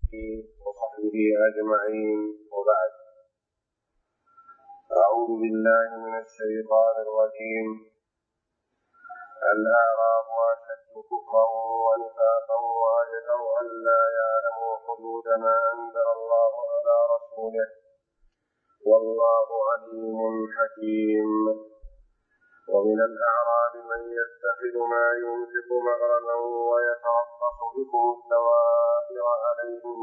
وصحبه أجمعين، وبعد. أعوذ بالله من الشيطان الرجيم. الأعراب أشد كفرا ونفاقا وأجدر أن لا يعلموا حدود ما أنزل الله على رسوله، والله عليم حكيم. ومن الأعراب من يتخذ ما ينفق مغرما ويتربص بكم الدوائر عليهم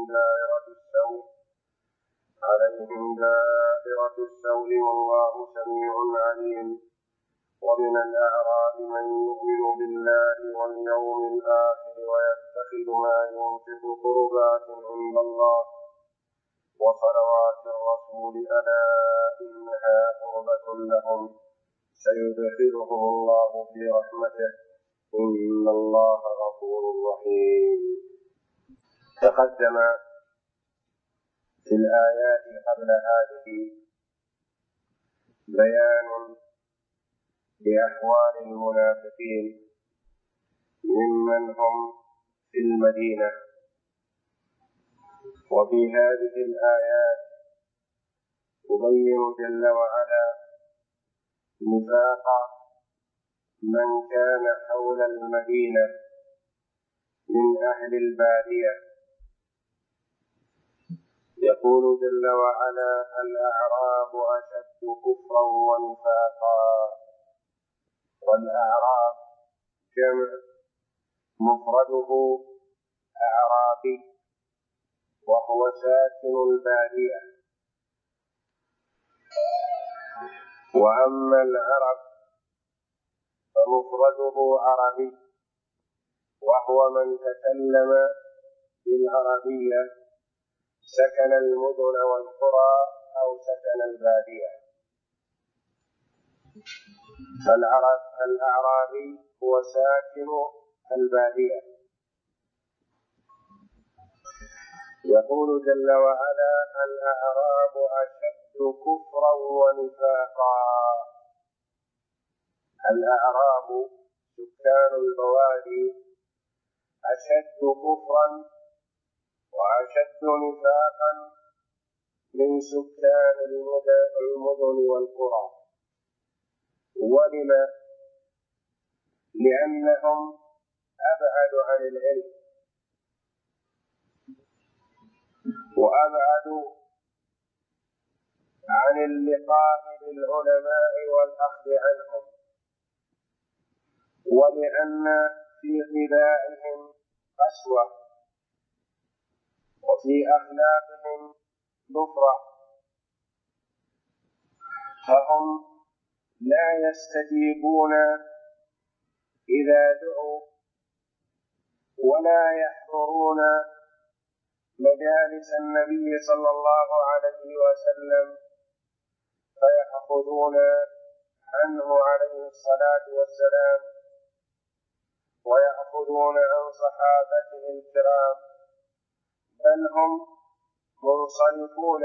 دائرة السوء والله سميع عليم. ومن الأعراب من يؤمن بالله واليوم الآخر ويتخذ ما ينفق قربات عند الله وصلوات الرسول، ألا إنها قربة لهم سيدخلهم الله في رحمته، إن الله غفور رحيم. تقدم في الآيات قبل هذه بيان لأحوال المنافقين ممن هم في المدينة، وفي هذه الآيات يبين جل وعلا نفاق من كان حول المدينة من أهل البادية. يقول جل وعلا: الأعراب أشد كفرا ونفاقا. والأعراب جمع مفرده أعرابي، وهو ساكن البادية. وأما العرب فمفرده عربي، وهو من تكلم بالعربية سكن المدن والقرى أو سكن البادية. الأعرابي هو ساكن البادية. يقول جل وعلا: الأعراب أشد كفرا ونفاقا. الأعراب سكان البوادي أشد كفرا وأشد نفاقا من سكان المدن والقرى. ولما؟ لأنهم أبعد عن العلم وأبعد عن اللقاء بالعلماء والأخذ عنهم، ولأن في طباعهم قسوة وفي أخلاقهم نفرة، فهم لا يستجيبون إذا دعوا ولا يحضرون مجالس النبي صلى الله عليه وسلم فيأخذون عنه عليه الصلاة والسلام ويأخذون عن صحابته الكرام، بل هم منصرفون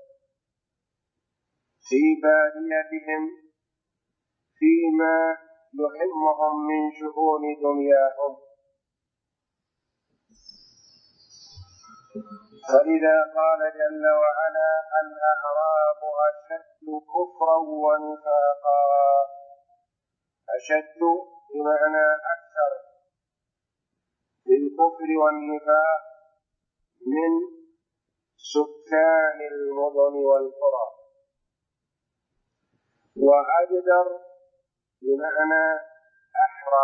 في باديتهم فيما يهمهم من شؤون دنياهم. فإذا قال جل وعلا: الأعراب أشد كفرا ونفاقا، أشد بمعنى أكثر في الكفر والنفاق من سكان المدن والقرى، وأجدر بمعنى أحرى،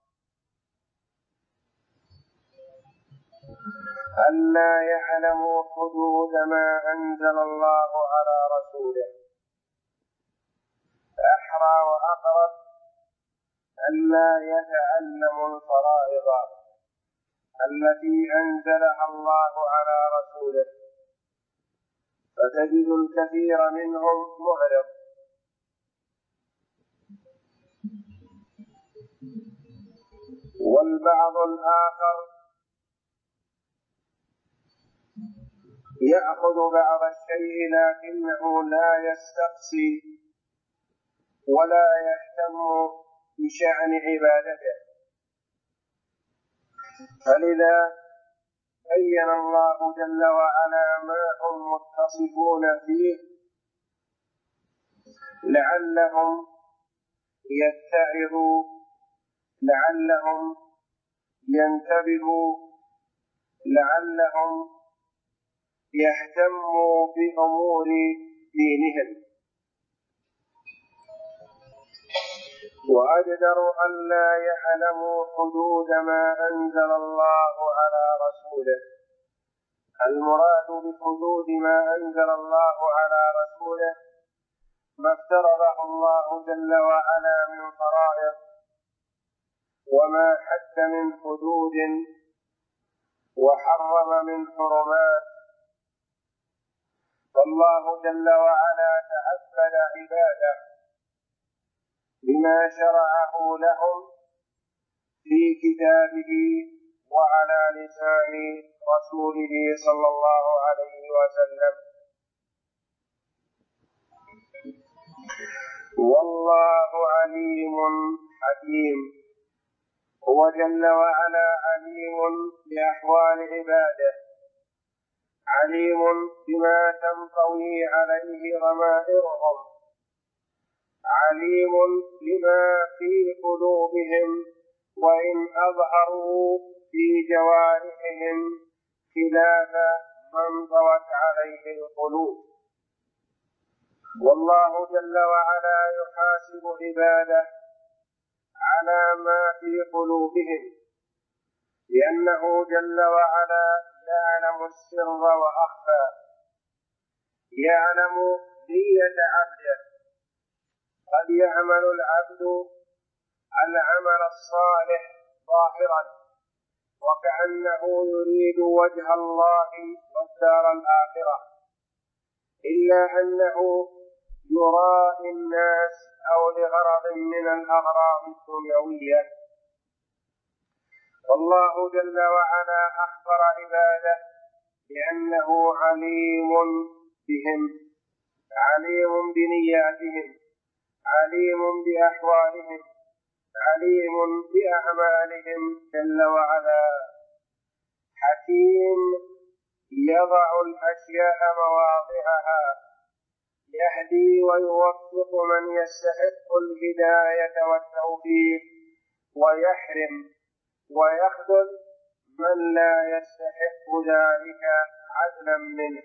ألا يعلموا حدود ما أنزل الله على رسوله. أحرى وأقرب ألا يتعلموا الفرائض التي أنزلها الله على رسوله، فتجد الكثير منهم معرض. والبعض الآخر يأخذ بعض الشيء لكنه لا يستقصي ولا يهتم بشأن عبادته، فلذا بين الله جل وعلا ما هم متصفون فيه لعلهم يتعظوا، لعلهم ينتبهوا، لعلهم يهتموا بأمور دينهم. وأجدروا أن لا يعلموا حدود ما أنزل الله على رسوله. المراد بحدود ما أنزل الله على رسوله ما افترضه الله جل وعلا من فرائض، وما حد من حدود، وحرم من حرمات. فالله جل وعلا تعبد عباده بما شرعه لهم في كتابه وعلى لسان رسوله صلى الله عليه وسلم. والله عليم حكيم. هو جل وعلا عليم بأحوال عباده، عليم بما تنطوي عليه ضمائرهم، عليم بما في قلوبهم وإن أظهروا في جوارحهم خلاف من طوت عليه القلوب. والله جل وعلا يحاسب عباده على ما في قلوبهم، لأنه جل وعلا يعلم السر وأخفى، يعلم نية عبده. قد يعمل العبد العمل الصالح ظاهرا وكأنه يريد وجه الله والدار الآخرة، إلا أنه يرائي الناس أو لغرض من الأغراض الدنيوية. والله جل وعلا أخبر عباده بأنه عليم بهم، عليم بنياتهم، عليم بأحوالهم، عليم بأعمالهم جل وعلا. حكيم يضع الأشياء مواضعها، يهدي ويوفق من يستحق الهداية والتوفيق، ويحرم ويخذل من لا يستحق ذلك عدلا منه.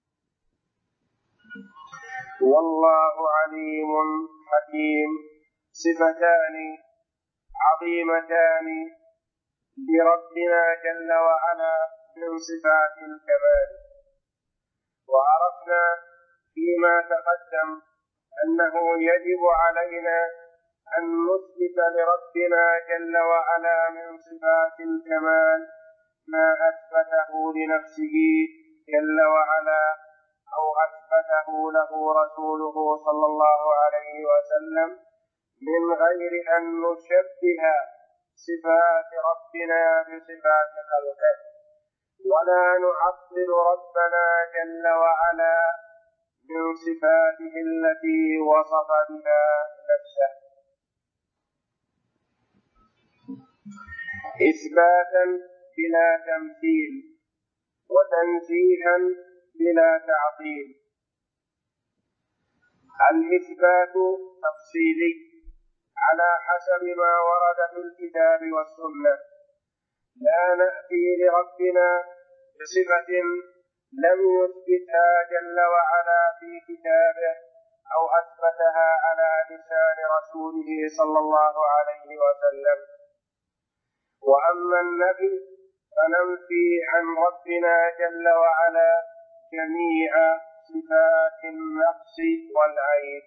والله عليم حكيم صفتان عظيمتان لربنا جل وعلا من صفات الكمال. وعرفنا فيما تقدم أنه يجب علينا أن نثبت لربنا جل وعلا من صفات الكمال ما أثبته لنفسه جل وعلا أو أثبته له رسوله صلى الله عليه وسلم، من غير أن نشبه صفات ربنا بصفات خلقه، ولا نعطل ربنا جل وعلا من صفاته التي وصف بها نفسه، إثباتا بلا تمثيل وتنزيها بلا تعطيل. الإثبات تفصيلي على حسب ما ورد في الكتاب والسنة، لا نأتي لربنا بصفة لم يثبتها جل وعلا في كتابه أو أثبتها على لسان رسوله صلى الله عليه وسلم. وأما النفي فننفي عن ربنا جل وعلا جميع صفات النقص والعيب.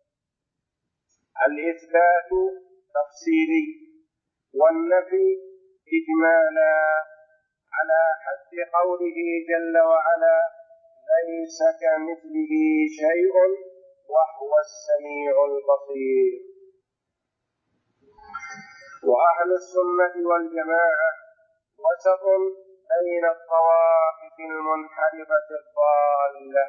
الإثبات تفصيلي والنفي إجمالا على حد قوله جل وعلا ليس كمثله شيء وهو السميع البصير. وأهل السنة والجماعة وسط بين الطوائف المنحرفة الضالة.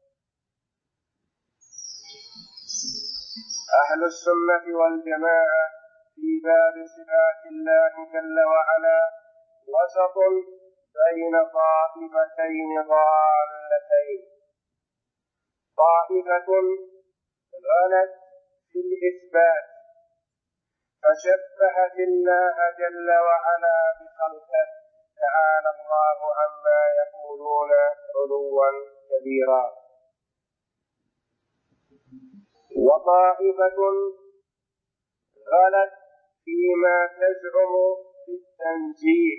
أهل السنة والجماعة في باب صفات الله جل وعلا وسط بين طائفتين ضالتين، طائفة غلت في الإثبات فشبهت الله جل وعلا بخلقه تعالى الله عما يقولون علوا كبيرا، وطائفة غلت فيما تزعم بالتنزيه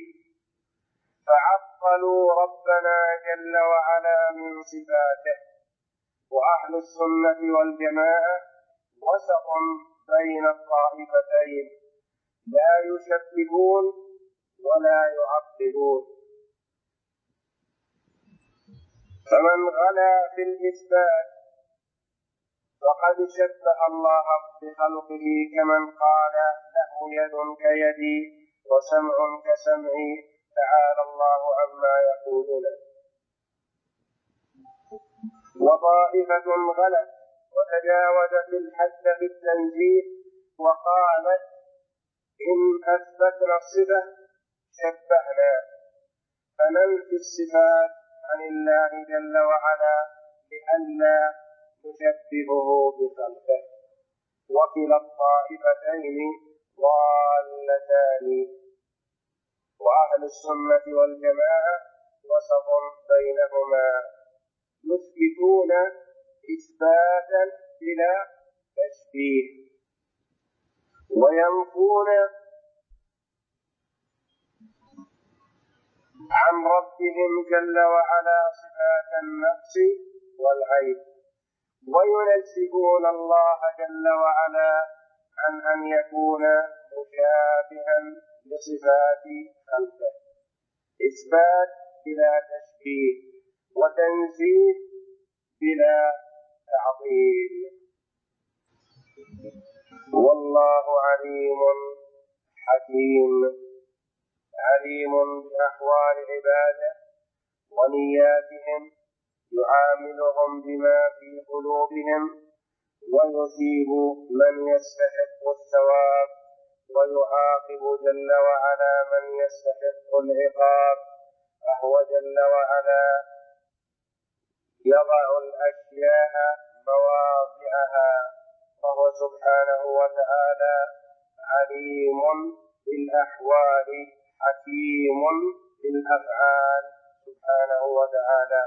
فعطلوا ربنا جل وعلا من صفاته. وأهل السنة والجماعة وسط بين الطائفتين، لا يشبهون ولا يعطلون. فمن غلا في الإثبات فقد شبه الله بخلقه كمن قال له يد كيدي وسمع كسمعي تعالى الله عما يقولون. وطائفة غلت وتجاوزت الحد في التنزيه وقالت إن أثبتنا الصفة شبهنا، فننفي الصفات عن الله جل وعلا لئلا نشبهه بخلقه. وكلا الطائفتين ضالتان، وأهل السنة والجماعة وسط بينهما، يثبتون إثباتا بلا تشبيه وينفون عن ربهم جل وعلا صفات النقص والعيب، وينزهون الله جل وعلا عن أن يكون مشابها لصفات خلقه. إثبات بلا تشبيه وتنزيه بلا تعطيل. والله عليم حكيم، عليم بأحوال عباده ونياتهم، يعاملهم بما في قلوبهم، ويثيب من يستحق الثواب، ويعاقب جل وعلا من يستحق العقاب، فهو جل وعلا يضع الأشياء مواضعها، فهو سبحانه وتعالى عليم بالأحوال حكيم بالأفعال سبحانه وتعالى.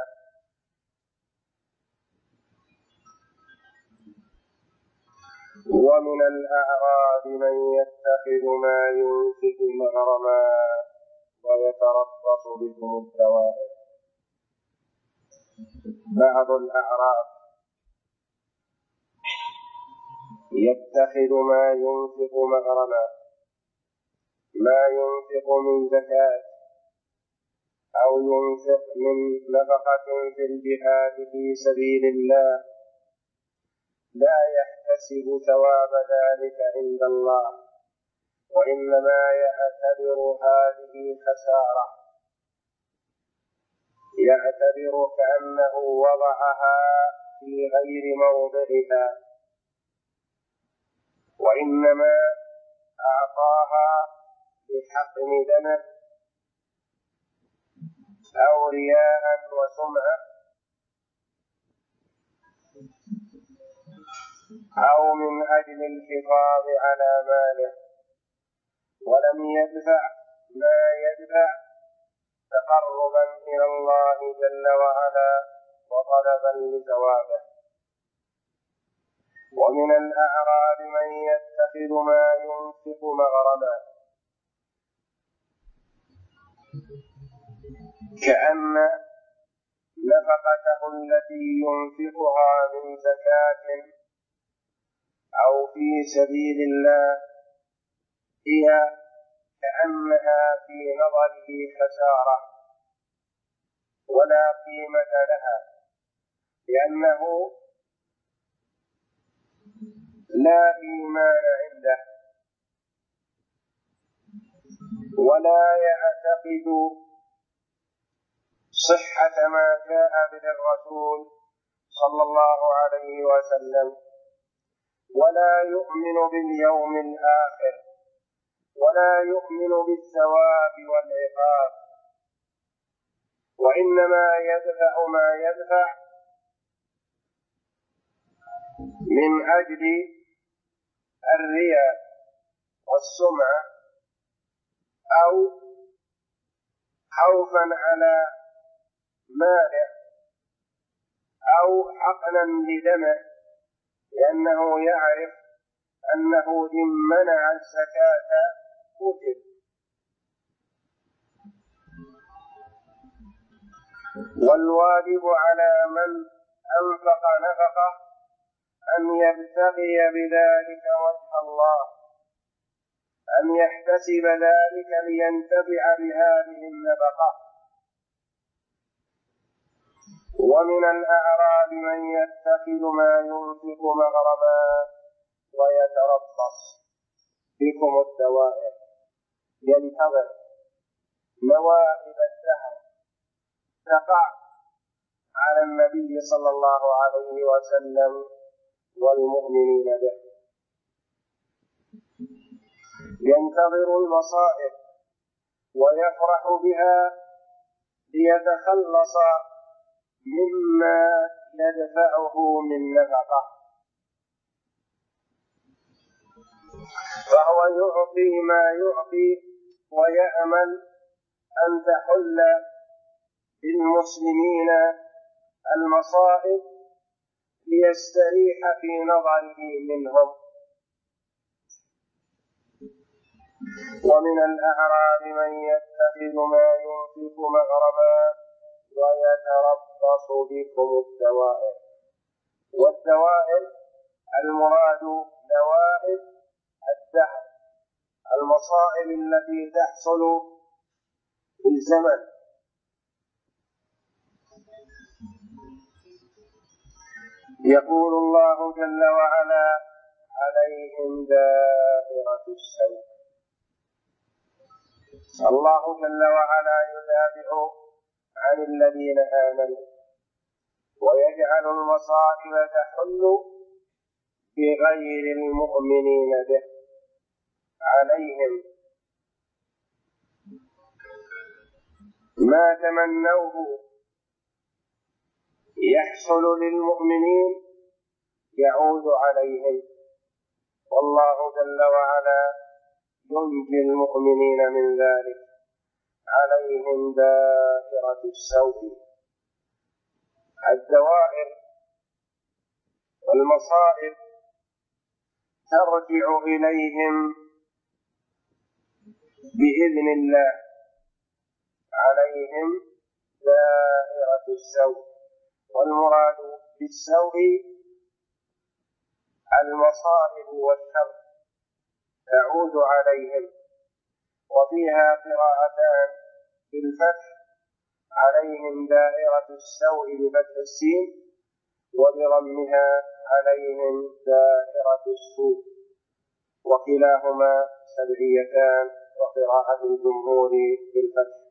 ومن الأعراب من يتخذ ما ينفق مغرما ويتربص بكم الدوائر. بعض الأعراب يتخذ ما ينفق مغرما، ما ينفق من زكاة أو ينفق من نفقة في الجهاد في سبيل الله، لا يحتسب ثواب ذلك عند الله، وإنما يعتبر هذه خسارة، يعتبر كأنه وضعها في غير موضعها، وإنما أعطاها بحقن دمه أو رياء وسمعة أو من أجل الحفاظ على ماله، ولم يدفع ما يدفع تقربا إلى الله جل وعلا وطلبا لثوابه. ومن الأعراب من يتخذ ما ينفق مغرما، كأن نفقته التي ينفقها من زكاة أو في سبيل الله هي كأنها في نظره خسارة ولا قيمة لها، لأنه لا إيمان عنده ولا يعتقد صحة ما جاء به الرسول صلى الله عليه وسلم، ولا يؤمن باليوم الآخر، ولا يؤمن بالثواب والعقاب، وإنما يدفع ما يدفع من أجل الرياء والسمعة أو خوفا على مانع أو حقنا لدمه، لأنه يعرف أنه إن منع الزكاة قتل. والواجب على من أنفق نفقه أن يبتغي بذلك وجه الله، أن يحتسب ذلك لينتفع بهذه النفقة. ومن الأعراب من يتخذ ما ينفق مغرما ويتربص بكم الدوائر، ينتظر نوائب الدهر تقع على النبي صلى الله عليه وسلم والمؤمنين به، ينتظر المصائب ويفرح بها ليتخلص مما يدفعه من نفقه، فهو يعطي ما يعطي ويأمل أن تحل بالمسلمين المصائب ليستريح في نظره منهم. ومن الأعراب من يتخذ ما ينفق مغرما ويتربص بكم الدوائر. والدوائر المراد نوائب الدهر، المصائب التي تحصل في الزمن. يقول الله جل وعلا: عليهم دائرة السوء. الله جل وعلا يدافع عن الذين آمنوا ويجعل المصائب تحل بغير المؤمنين به. عليهم ما تمنوه يحصل للمؤمنين يعود عليهم، والله جل وعلا ينجي المؤمنين من ذلك. عليهم دائرة السوء. الدوائر والمصائب ترجع إليهم بإذن الله. عليهم دائرة السوء، والمراد بالسوء المصائب والشر تعود عليهم. وفيها قراءتان بالفتح: عليهم دائرة السوء بفتح السين، وبضمها عليهم دائرة السوء، وكلاهما سبعيتان، وقراءة الجمهور بالفتح.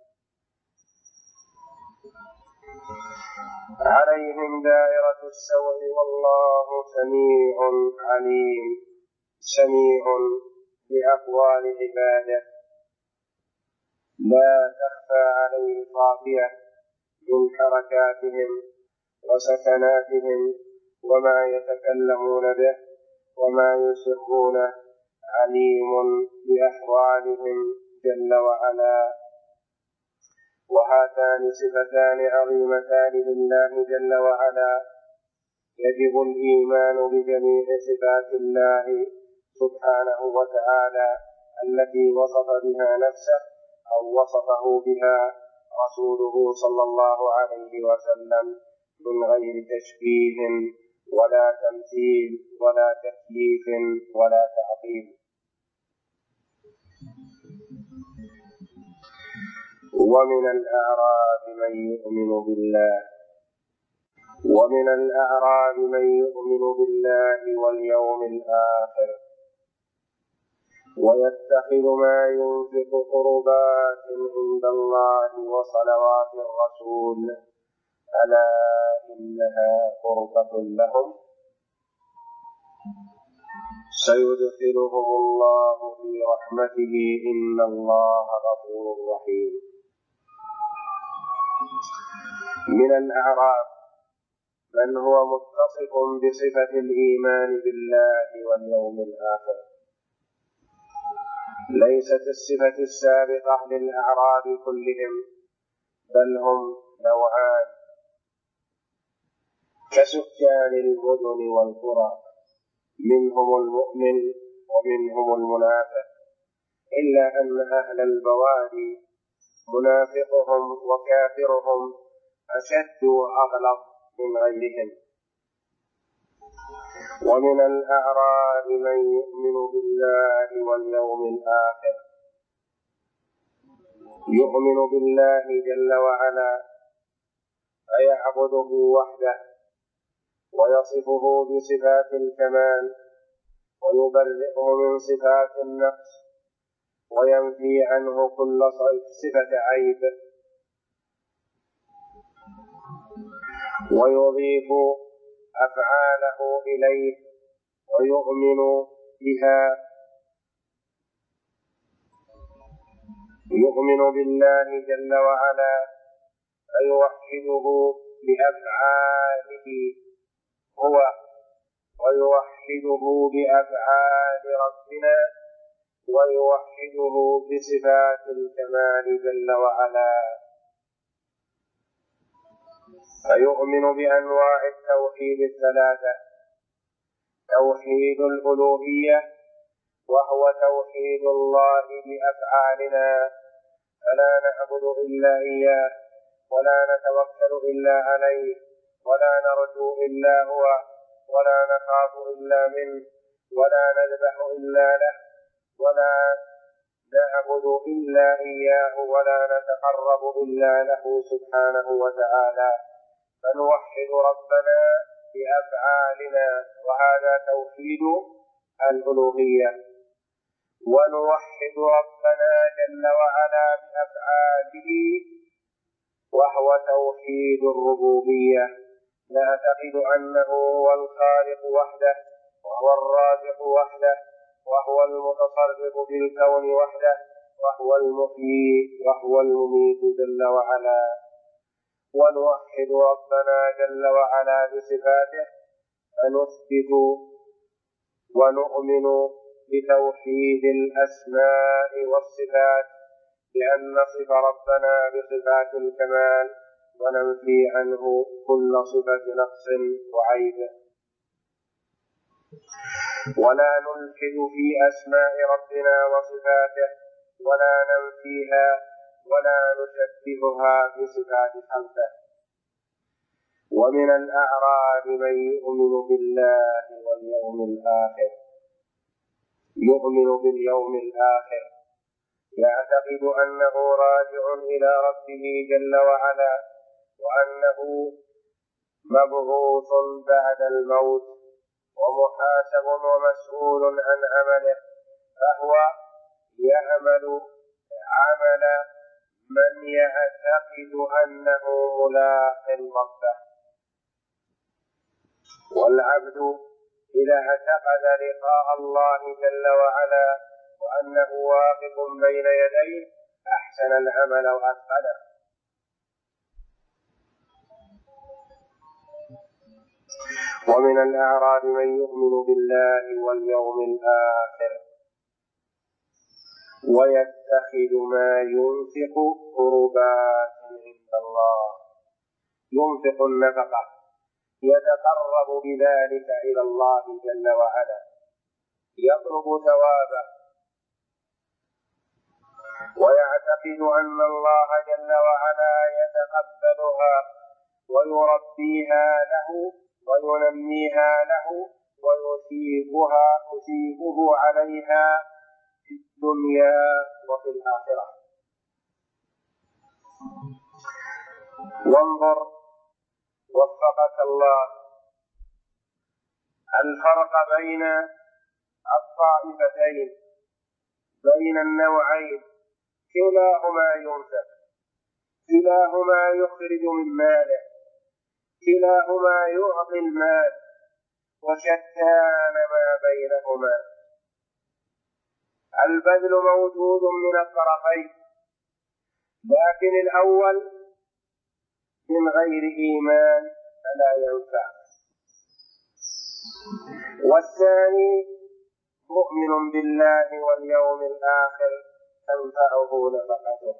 عليهم دائرة السوء والله سميع عليم، سميع لأقوال عباده، لا تخفى عليه خافية من حركاتهم وسكناتهم وما يتكلمون به وما يسرون، عليم بأحوالهم جل وعلا. وهاتان صفتان عظيمتان لله جل وعلا، يجب الإيمان بجميع صفات الله سبحانه وتعالى التي وصف بها نفسه أو وصفه بها رسوله صلى الله عليه وسلم من غير تشبيه ولا تمثيل ولا تكييف ولا تعطيل. ومن الأعراب من يؤمن بالله واليوم الآخر ويتخذ ما ينفق قربات عند الله وصلوات الرسول، ألا إنها قربة لهم سيدخلهم الله في رحمته إن الله غفور رحيم. من الأعراب من هو متصف بصفة الإيمان بالله واليوم الآخر، ليست الصفة السابقة للأعراب كلهم، بل هم نوعان كسكان المدن والقرى، منهم المؤمن ومنهم المنافق، إلا أن أهل البوادي منافقهم وكافرهم أشد وأغلظ من غيرهم. ومن الأعراب من يؤمن بالله واليوم الآخر، يؤمن بالله جل وعلا فيعبده وحده ويصفه بصفات الكمال ويبرئه من صفات النقص وينفي عنه كل صفة عيب، ويضيف أفعاله إليه ويؤمن بها. يؤمن بالله جل وعلا فيوحده بأفعاله هو، ويوحده بأفعال ربنا، ويوحده بصفات الكمال جل وعلا. فيؤمن بأنواع التوحيد الثلاثة: توحيد الألوهية وهو توحيد الله بأفعالنا، فلا نعبد إلا إياه ولا نتوكل إلا عليه ولا نرجو إلا هو ولا نخاف إلا منه ولا نذبح إلا له ولا نعبد إلا إياه ولا نتقرب إلا له سبحانه وتعالى، فنوحد ربنا بأفعالنا، وهذا توحيد الألوهية. ونوحد ربنا جل وعلا بأفعاله وهو توحيد الربوبية، نعتقد أنه هو الخالق وحده وهو الرازق وحده وهو المتصرف في الكون وحده وهو المحيي وهو المميت جل وعلا. ونوحد ربنا جل وعلا بصفاته، فنثبت ونؤمن بتوحيد الأسماء والصفات، بأن نصف ربنا بصفات الكمال وننفي عنه كل صفة نقص وعيب، ولا نلحد في أسماء ربنا وصفاته ولا ننفيها ولا نشبهها بصفات خلقه. ومن الأعراب من يؤمن بالله واليوم الآخر، يؤمن باليوم الآخر، يعتقد أنه راجع إلى ربه جل وعلا وأنه مبعوث بعد الموت ومحاسب ومسؤول عن عمله، فهو يعمل عمل من يعتقد أنه ملاق ربه. والعبد إذا اعتقد لقاء الله جل وعلا وأنه واقف بين يديه أحسن العمل وأتقنه. ومن الأعراب من يؤمن بالله واليوم الآخر ويتخذ ما ينفق قربات عند الله، ينفق النفقة يتقرب بذلك إلى الله جل وعلا، يطلب ثوابه، ويعتقد أن الله جل وعلا يتقبلها ويربيها له وينميها له ويثيبه عليها في الدنيا وفي الآخرة. وانظر وفقك الله الفرق بين الطائفتين، بين النوعين، كلاهما ينفق، كلاهما يخرج من ماله، كلاهما يعطي المال، وشتان ما بينهما. البذل موجود من الطرفين، لكن الأول من غير إيمان فلا ينفع. والثاني مؤمن بالله واليوم الآخر تنفعه نفقته.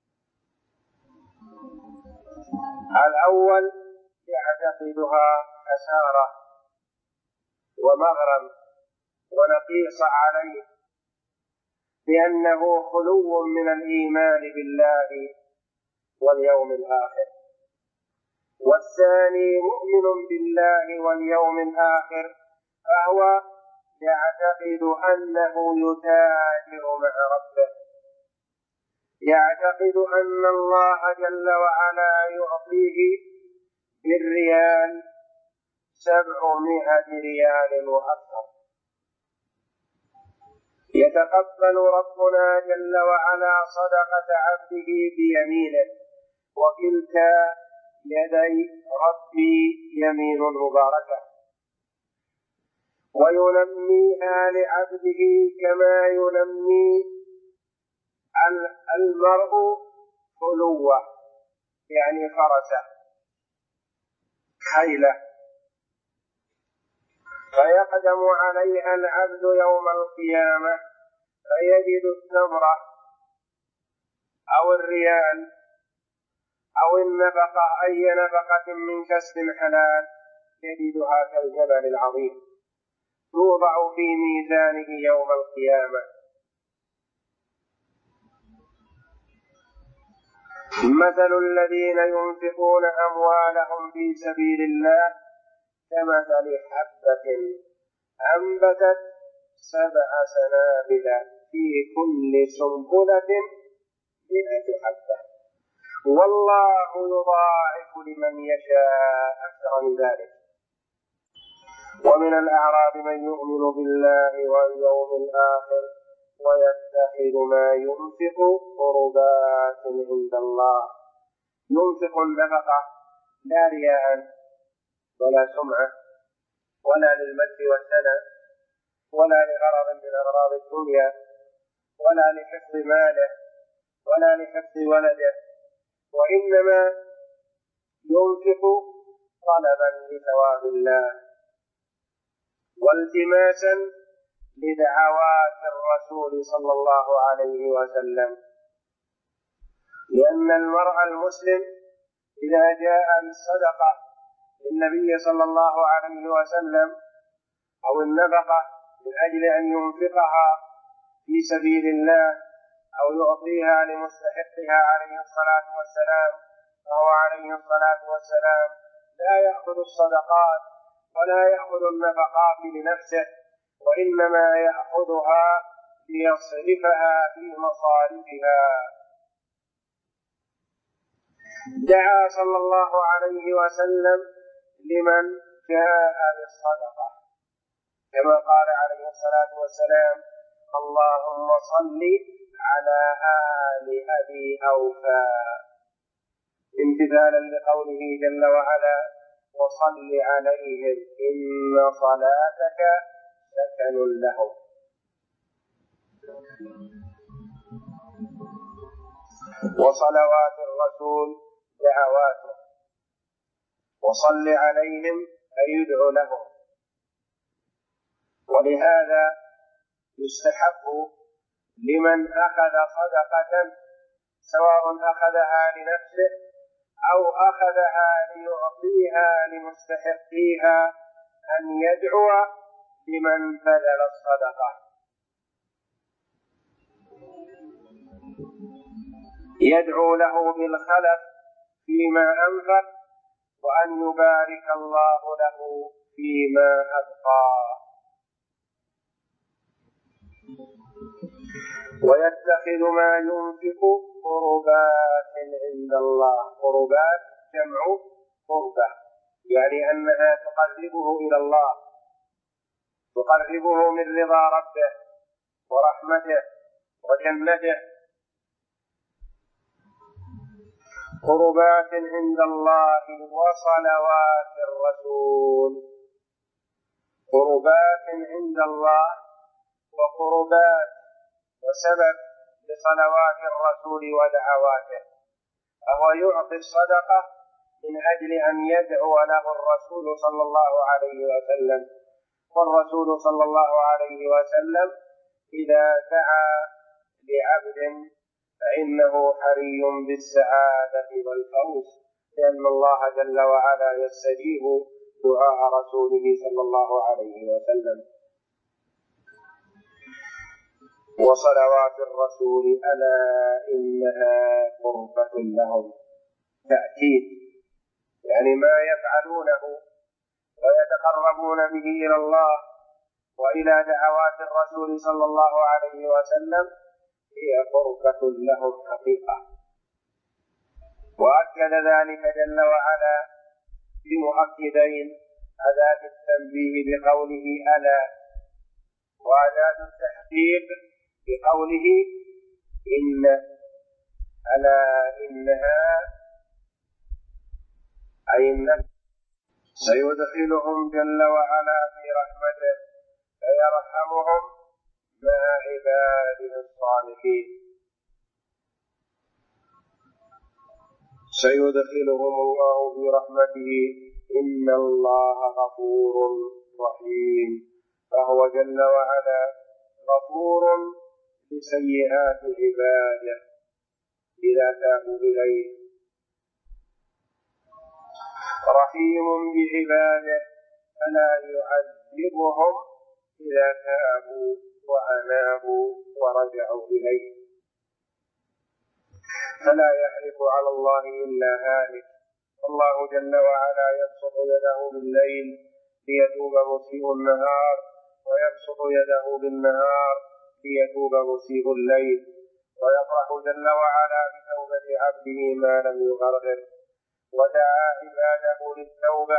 الأول يعتقدها خسارة ومغرم ونقيص عليه لأنه خلو من الإيمان بالله واليوم الآخر. والثاني مؤمن بالله واليوم الآخر فهو يعتقد أنه يتاجر مع ربه، يعتقد أن الله جل وعلا يعطيه بالريال 700 ريال وأكثر. يتقبل ربنا جل وعلا صدقة عبده بيمينه، وكلتا يدي ربي يمين مباركة، وينميها لعبده كما ينمي المرء خلوة، يعني فرسه خيله، فيقدم عليها العبد يوم القيامة فيجد التمرة أو الريال أو النفقة، أي نفقة من كسب حلال، يجدها كالجبل العظيم توضع في ميزانه يوم القيامة. مثل الذين ينفقون أموالهم في سبيل الله كمثل حبة أنبتت 7 سنابل في كل سنبلة 100 حبة، والله يضاعف لمن يشاء أكثر من ذلك. ومن الأعراب من يؤمن بالله واليوم الآخر ويتخذ ما ينفق قربات عند الله، ينفق النفقة لا رياء ولا سمعة ولا للمجد والثناء ولا لغرض من أغراض الدنيا ولا لحفظ ماله ولا لحفظ ولده، وإنما ينفق طلبا لثواب الله والتماسا لدعوات الرسول صلى الله عليه وسلم. لأن المرء المسلم إذا جاء بالصدقة للنبي صلى الله عليه وسلم أو النفقة من أجل أن ينفقها في سبيل الله أو يعطيها لمستحقها عليه الصلاة والسلام، فهو عليه الصلاة والسلام لا يأخذ الصدقات ولا يأخذ النفقات لنفسه، وإنما يأخذها ليصرفها في مصارفها. دعا صلى الله عليه وسلم لمن جاء بالصدقة كما قال عليه الصلاة والسلام: اللهم صل على آل أبي أوفى، امتثالا لقوله جل وعلا: وصل عليهم إن صلاتك سكن لهم. وصلوات الرسول دعواته، وصل عليهم أي يدعو لهم. ولهذا يستحب لمن أخذ صدقة سواء أخذها لنفسه أو أخذها ليعطيها لمستحقيها أن يدعو لمن بذل الصدقة، يدعو له بالخلف فيما أنفق وأن يبارك الله له فيما أبقى. ويتخذ ما ينفق قربات عند الله. قربات جمع قربة، يعني أنها تقربه إلى الله، تقربه من رضا ربه ورحمته وجنته. قربات عند الله وصلوات الرسول. قربات عند الله وقربات وسبب لصلوات الرسول ودعواته، فهو يعطي الصدقة من أجل أن يدعو له الرسول صلى الله عليه وسلم. والرسول صلى الله عليه وسلم إذا دعا لعبد فإنه حري بالسعادة والفوز، لأن الله جل وعلا يستجيب دعاء رسوله صلى الله عليه وسلم. وصلوات الرسول ألا إنها قربة لهم، تأكيد، يعني ما يفعلونه ويتقربون به إلى الله وإلى دعوات الرسول صلى الله عليه وسلم هي قربة لهم حقيقة. وأكد ذلك جل وعلا بمؤكدين: أداة التنبيه بقوله ألا، وأداة التحقيق بقوله إن. ألا إنها أي النبي سيدخلهم جل وعلا في رحمته فيرحمهم مع عباده الصالحين. سيدخلهم الله في رحمته إن الله غفور رحيم، فهو جل وعلا غفور لسيئات عباده إذا تابوا إليه، رحيم بعباده فلا يعذبهم إذا تابوا وأنابوا ورجعوا إليه. فلا يحلف على الله إلا هالك، الله جل وعلا يبسط يده بالليل ليتوب مسيء النهار، ويبسط يده بالنهار ليتوب مسيء الليل، ويفرح جل وعلا بتوبة عبده ما لم يغرر، ودعا عباده للتوبة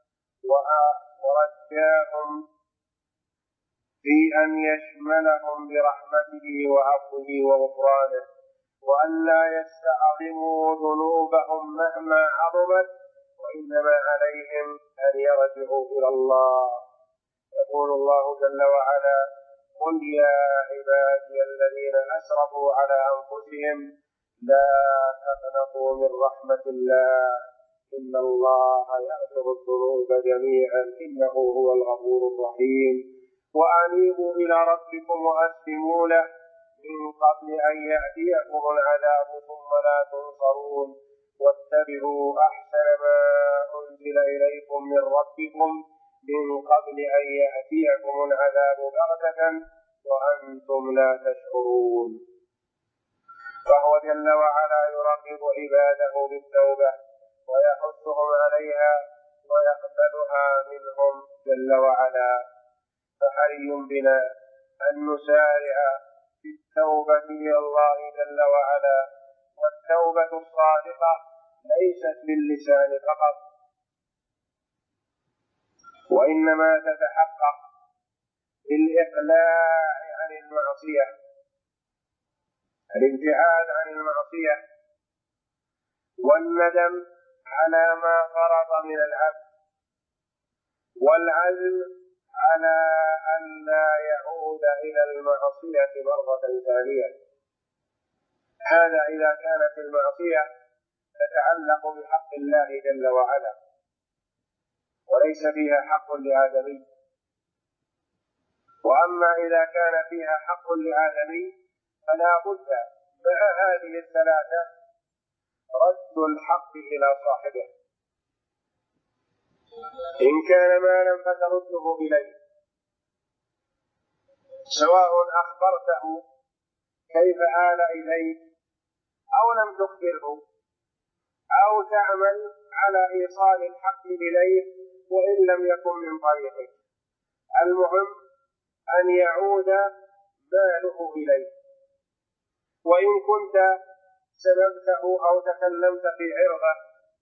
ورجاهم في أن يشملهم برحمته وعفوه وغفرانه، وأن لا يستعظموا ذنوبهم مهما عظمت، وإنما عليهم أن يرجعوا إلى الله. يقول الله جل وعلا: قل يا عبادي الذين أسرفوا على أنفسهم لا تقنطوا من رحمة الله إن الله يغفر الذنوب جميعا إنه هو الغفور الرحيم، وأنيبوا إلى ربكم وأسلموا له من قبل أن يأتيكم العذاب ثم لا تنصرون، واتبعوا أحسن ما أنزل إليكم من ربكم من قبل أن يأتيكم العذاب بغتة وأنتم لا تشعرون. فهو جل وعلا يرغب عباده بالتوبة ويحثهم عليها ويقبلها منهم جل وعلا، فحري بنا أن نسارع بالتوبة إلى الله جل وعلا. والتوبة الصادقة ليست باللسان فقط، وإنما تتحقق بالإقلاع عن المعصية، الابتعاد عن المعصية، والندم على ما فرط من العبد، والعزم على أن لا يعود إلى المعصية مرة ثانية. هذا إذا كانت المعصية تتعلق بحق الله جل وعلا وليس فيها حق لآدمي. وأما إذا كان فيها حق لآدمي فلا بد مع هذه الثلاثة رد الحق إلى صاحبه، إن كان مالا فترده إليه، سواء أخبرته كيف آل إليك أو لم تخبره، أو تعمل على إيصال الحق إليه وإن لم يكن من طريقك، المهم أن يعود ماله إليه. وإن كنت سببته أو تكلمت في عرضه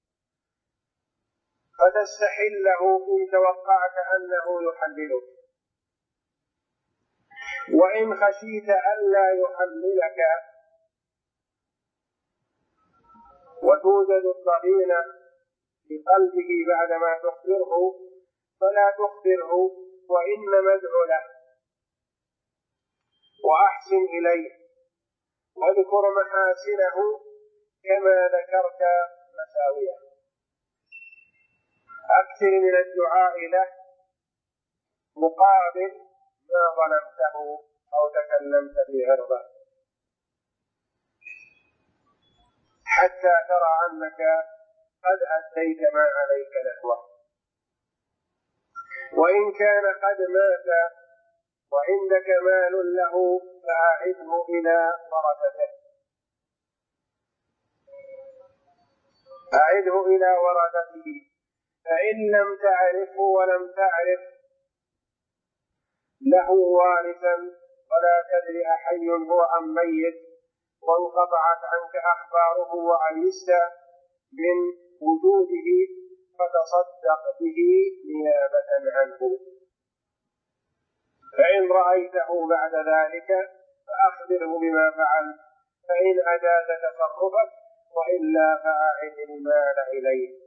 فتستحله إن توقعت أنه يحللك، وإن خشيت ألا يحللك وتوجد الضغينة في قلبه بعدما تخبره فلا تخبره، وإنما ادع له وأحسن إليه واذكر محاسنه كما ذكرت مساويه. فأكثر من الدعاء له مقابل ما ظلمته أو تكلمت في عرضه، حتى ترى أنك قد أديت ما عليك نحوه. وإن كان قد مات وعندك مال له فأعده إلى ورثته، أعده إلى ورثته. فإن لم تعرفه ولم تعرف له وارثا ولا تدري أحي هو أم ميت، وانقطعت عنك أخباره وعيست من وجوده، فتصدق به نيابة عنه. فإن رأيته بعد ذلك فأخبره بما فعل، فإن أجاز تصرفك وإلا فأعد المال إليه.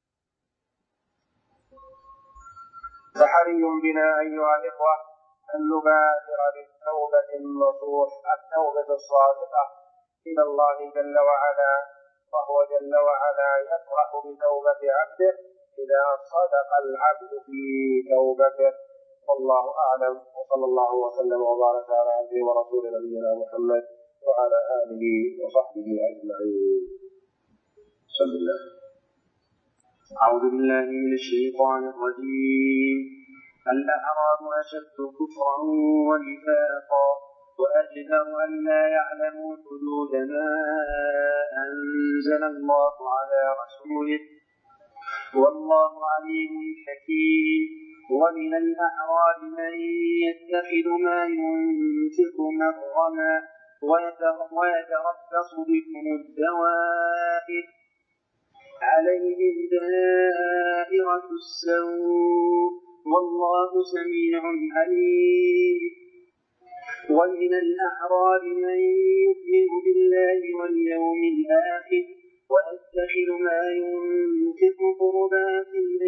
فحري بنا أيها الإخوة أن نبادر بالتوبة النصوح، التوبة الصادقة إلى الله جل وعلا، وهو جل وعلا يفرح بتوبة عبده إذا صدق العبد في توبته. والله أعلم، وصلى الله وسلم وبارك على عبده ورسول نبينا محمد وعلى آله وصحبه أجمعين. بسم الله. أعوذ بالله من الشيطان الرجيم. الأعراب أشد كفرا ونفاقا وأجدر أن لا يعلموا حدود ما أنزل الله على رسوله، والله عليم حكيم. ومن الأعراب من يتخذ ما ينفق مغرما ويتربص بكم الدوائر عليهم دائرة السوء والله سميع عليم. ومن الأعراب من يؤمن بالله واليوم الآخر ويتخذ ما ينفق قربات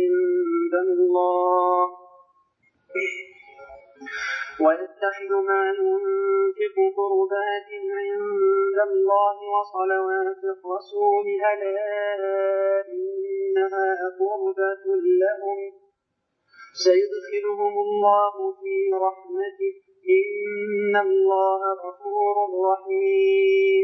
عند الله وصلوات الرسول، ألا إنها قربة لهم سيدخلهم الله في رحمته، إن الله غفور رحيم.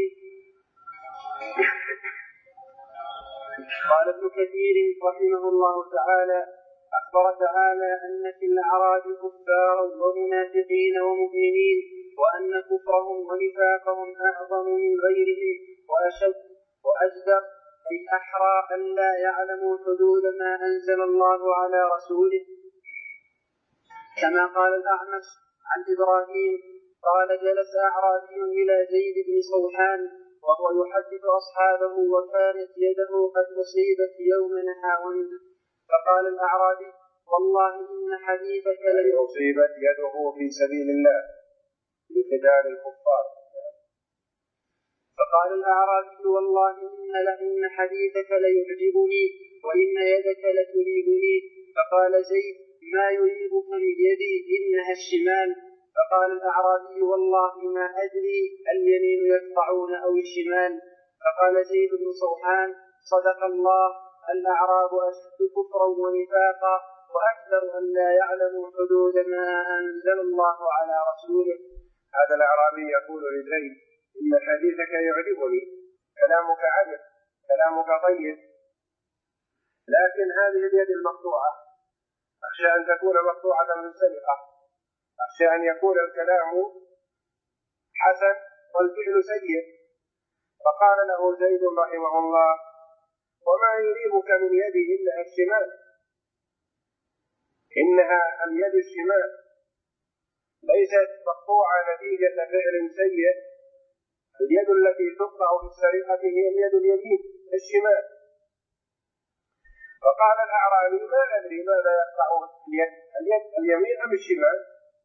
قال ابن كثير رحمه الله تعالى: أخبر تعالى أن في الأعراب كفارا ومنافقين ومؤمنين، وأن كفرهم ونفاقهم أعظم من غيرهم وأشد وأجدر، أي أحرى أن لا يعلموا حدود ما أنزل الله على رسوله. كما قال الأعمش عن إبراهيم قال: جلس أعرابي إلى زيد بن صوحان وهو يحدث أصحابه وكانت يده قد أصيبت يوم نحاوند، فقال الأعرابي: والله إن حديثك أصيبت يده في سبيل الله بقتال الكفار. فقال الأعرابي: والله إن حديثك ليعجبني وإن يدك لتريبني. فقال زيد: ما يريبك من يدي؟ إنها الشمال. فقال الأعرابي: والله ما أدري اليمين يقطعون أو الشمال. فقال زيد بن صوحان: صدق الله، الأعراب أشد كفرا ونفاقا وأكثر أن لا يعلموا حدود ما أنزل الله على رسوله. هذا الأعرابي يقول لزيد: إن حديثك يعجبني، كلامك عذب، كلامك طيب، لكن هذه اليد المقطوعة أخشى أن تكون مقطوعة من سرقة، أخشى أن يكون الكلام حسن والفعل سيء. فقال له زيد رحمه الله: وما يريبك من يدي إنها الشمال، إنها اليد الشمال ليست مقطوعة نتيجة فعل سيء، اليد التي تقطع في السرقة هي اليد اليمين الشمال. فقال الأعرابي: ما أدري ماذا يقطع اليد اليمين أم الشمال.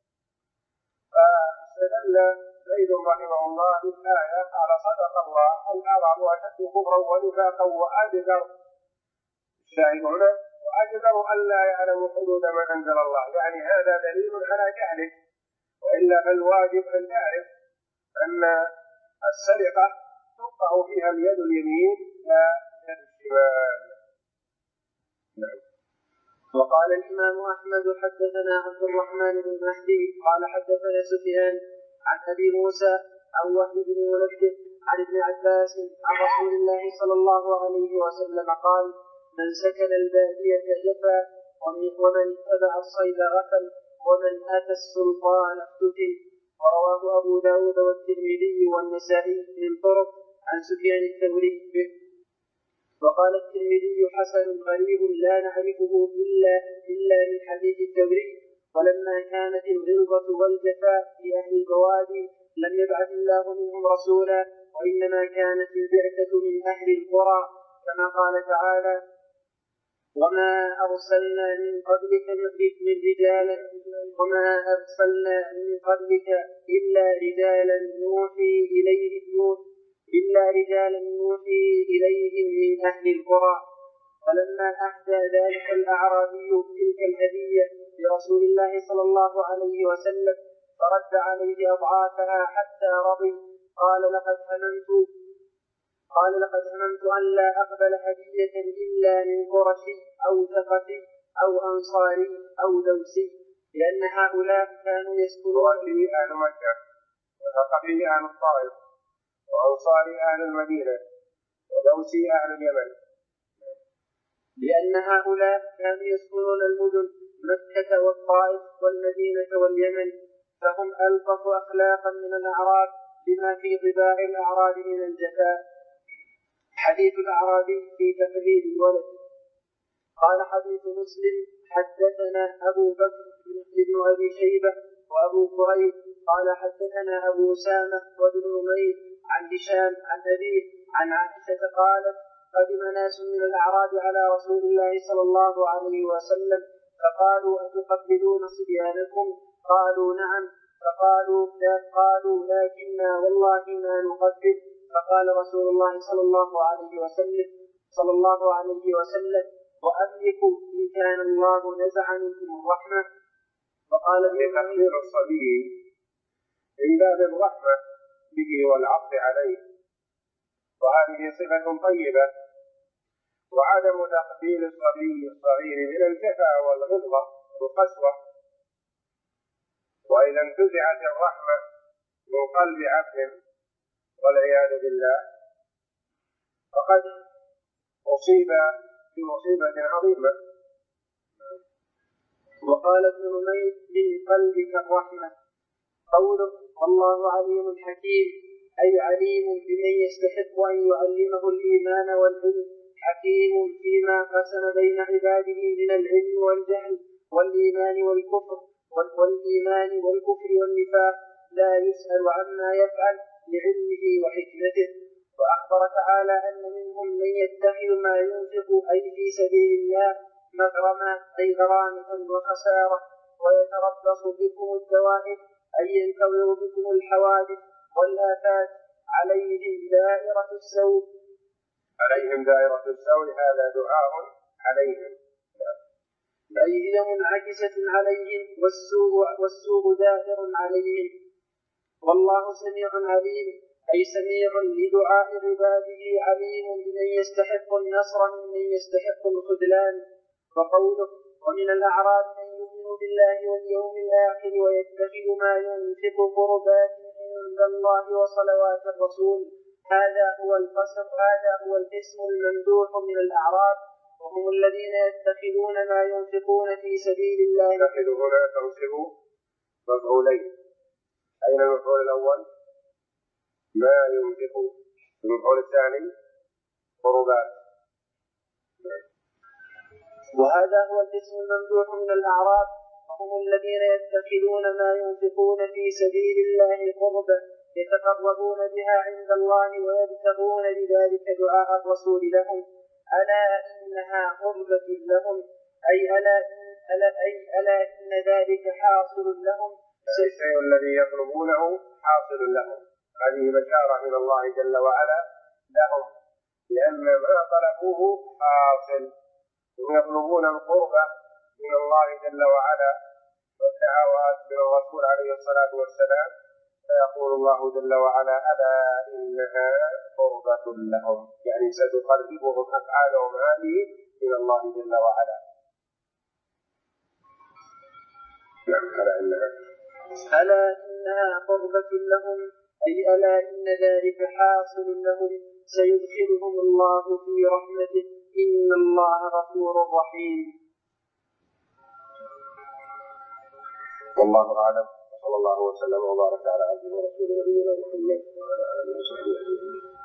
فاستدل زيد رحمه الله بالآية قال: صدق الله، الأعراب أشد كفرا ونفاقا وأجدر، الشاهد هنا وأجدر أن لا يعلموا حدود ما أنزل الله، يعني هذا دليل على جهلك، وإلا فالواجب أن تعرف أن السرقة تقطع فيها اليد اليمين لا يد الشمال. وقال الإمام أحمد حدثنا عبد الرحمن بن مهدي قال حدثنا سفيان عن أبي موسى عن وهب بن منبه عن ابن عباس عن رسول الله صلى الله عليه وسلم قال: من سكن البادية جفا، ومن اتبع الصيد غفل، ومن أتى السلطان افتتن. ورواه أبو داود والترمذي والنسائي من طرق عن سفيان الثوري به. وقال الترمذي: حسن غريب لا نعرفه إلا من حديث الثوري. ولما كانت الغلظة والجفاء في أهل البوادي لم يبعث الله منهم رسولا، وإنما كانت البعثة من أهل القرى، كما قال تعالى: وما أرسلنا من قبلك إلا رجالا نوحي إليهم من أهل القرى. فلما أهدى ذلك الأعرابي تلك الهدية لرسول الله صلى الله عليه وسلم فرد عليه أضعافها حتى رضي. قال: لقد هممت أن لا أقبل هدية إلا من قرشي أو ثقفي أو أنصاري أو دوسي، لأن هؤلاء كانوا يسكنون قرشي أهل مكة، وثقفي أهل الطائف، وأنصاري أهل المدينة، ودوسي أهل اليمن. لأن هؤلاء كانوا يسكنون المدن مكة والطائف والمدينة واليمن، فهم ألطف أخلاقا من الأعراب بما في طباع الأعراب من الجفاء. حديث الأعرابي في تقليد الولد. قال حديث مسلم: حدثنا أبو بكر بن أبي شيبة وأبو كريب قال حدثنا أبو أسامة وابن نمير عن هشام عن أبيه عن عائشة قالت: قدم ناس من الأعراب على رسول الله صلى الله عليه وسلم فقالوا: أتقبلون صبيانكم؟ قالوا: نعم. فقالوا: لكننا والله ما نقبل. فقال رسول الله صلى الله عليه وسلم: وأملك إن كان الله نزع منكم الرحمة. وقال ابن تقدير الصبي من باب الرحمة به والعطف عليه، وهذه صفة طيبة. وعدم تقبيل الصبي الصغير من الجفاء والغلظة والقسوة. وإذا انتزعت الرحمة من قلب عبد والعياذ بالله فقد أصيب بمصيبة عظيمة. وقال ابن نمير: من قلبك الرحمة. قوله: والله عليم حكيم، أي عليم بمن يستحق أن يعلمه الإيمان والعلم، حكيم فيما قسم بين عباده من العلم والجهل والإيمان والكفر والنفاق، لا يسأل عما يفعل لعلمه وحكمته. وأخبر تعالى أن منهم من يتخذ ما ينفق أي في سبيل الله مغرما أي غرامة وخسارة، ويتربص بكم الدوائر أي ينتظر بكم الحوادث والآفات. عليهم دائرة السوء. هذا دعاء عليهم، أي هي منعكسة عليهم، والسوء دائر عليهم. والله سميع عليم، أي سميع لدعاء عباده، عليم بمن يستحق النصر ممن يستحق الخذلان. وقوله: ومن الأعراب من يؤمن بالله واليوم الآخر ويتخذ ما ينفق قربات عند الله وصلوات الرسول. هذا هو القسم الممدوح من الأعراب، وهم الذين يتخذون ما ينفقون في سبيل الله. يتخذ هنا تنصب مفعولين. أين المفعول الأول؟ ما ينفق. المفعول الثاني قربات. وهذا هو القسم الممدوح من الأعراب، وهم الذين يتخذون ما ينفقون في سبيل الله قربة يتقربون بها عند الله ويبتغون بذلك دعاء الرسول لهم. ألا إنها قربة لهم، أي ألا إن ذلك حاصل لهم. الشيء الذي يطلبونه حاصل لهم. هذه بشارة من الله جل وعلا لهم، لأن ما طلبوه حاصل. يطلبون القربة من الله جل وعلا والدعوات من الرسول عليه الصلاة والسلام، فيقول الله جل وعلا: ألا إنها قربة لهم، يعني ستقربهم أفعالهم هذه من الله جل وعلا. ألا إنها قربة لهم، أي ألا إن ذلك حاصل لهم، سيدخلهم الله في رحمته، إن الله غفور رحيم. والله أعلم، صلى الله وسلم وبارك على عبده ورسوله نبينا محمد وعلى آله وصحبه أجمعين.